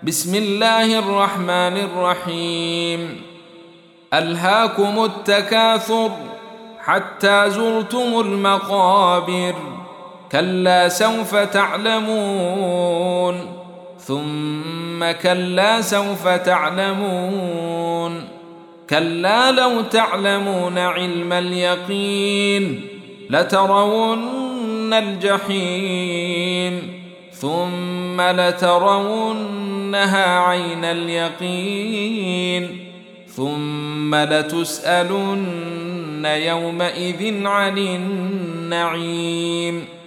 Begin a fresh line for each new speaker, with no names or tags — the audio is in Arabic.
بسم الله الرحمن الرحيم. ألهاكم التكاثر حتى زرتم المقابر، كلا سوف تعلمون، ثم كلا سوف تعلمون، كلا لو تعلمون علم اليقين لترون الجحيم، ثم لترونها عين اليقين، ثم لتسألن يومئذ عن النعيم.